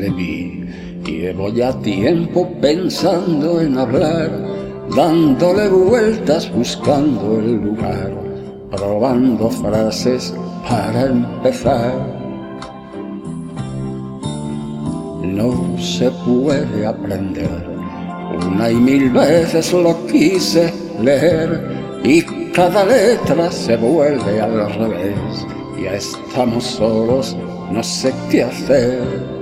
de mí. Llevo ya tiempo pensando en hablar, dándole vueltas buscando el lugar, probando frases para empezar. No se puede aprender, una y mil veces lo quise leer y cada letra se vuelve al revés. Ya estamos solos, no sé qué hacer.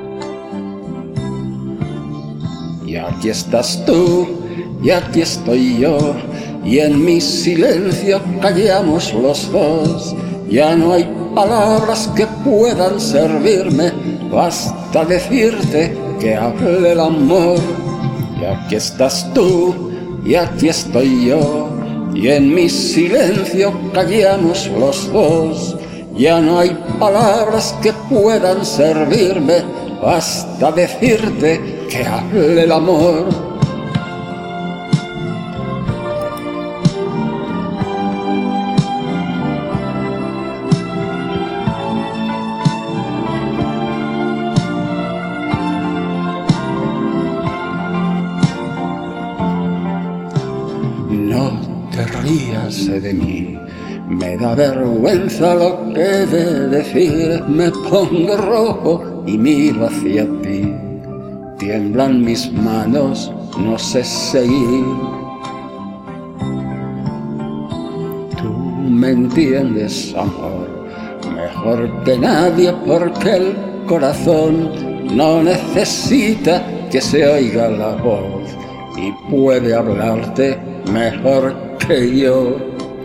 Y aquí estás tú, y aquí estoy yo, y en mi silencio callamos los dos. Ya no hay palabras que puedan servirme, basta decirte que hable el amor. Y aquí estás tú, y aquí estoy yo, y en mi silencio callamos los dos. Ya no hay palabras que puedan servirme, basta decirte que hable el amor. No te rías de mí, me da vergüenza lo que he de decir. Me pongo rojo y miro hacia ti, tiemblan mis manos, no sé seguir. Tú me entiendes, amor, mejor que nadie, porque el corazón no necesita que se oiga la voz y puede hablarte mejor que yo.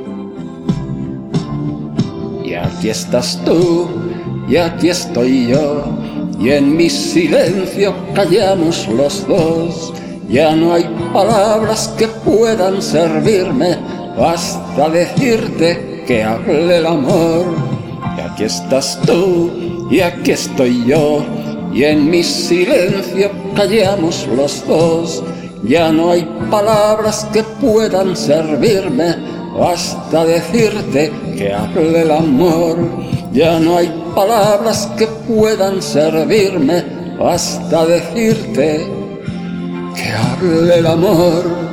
Y aquí estás tú, y aquí estoy yo, y en mi silencio callamos los dos. Ya no hay palabras que puedan servirme, basta decirte que hable el amor. Y aquí estás tú, y aquí estoy yo, y en mi silencio callamos los dos. Ya no hay palabras que puedan servirme, basta decirte que hable el amor. Ya no hay palabras que puedan servirme, basta decirte que hable el amor.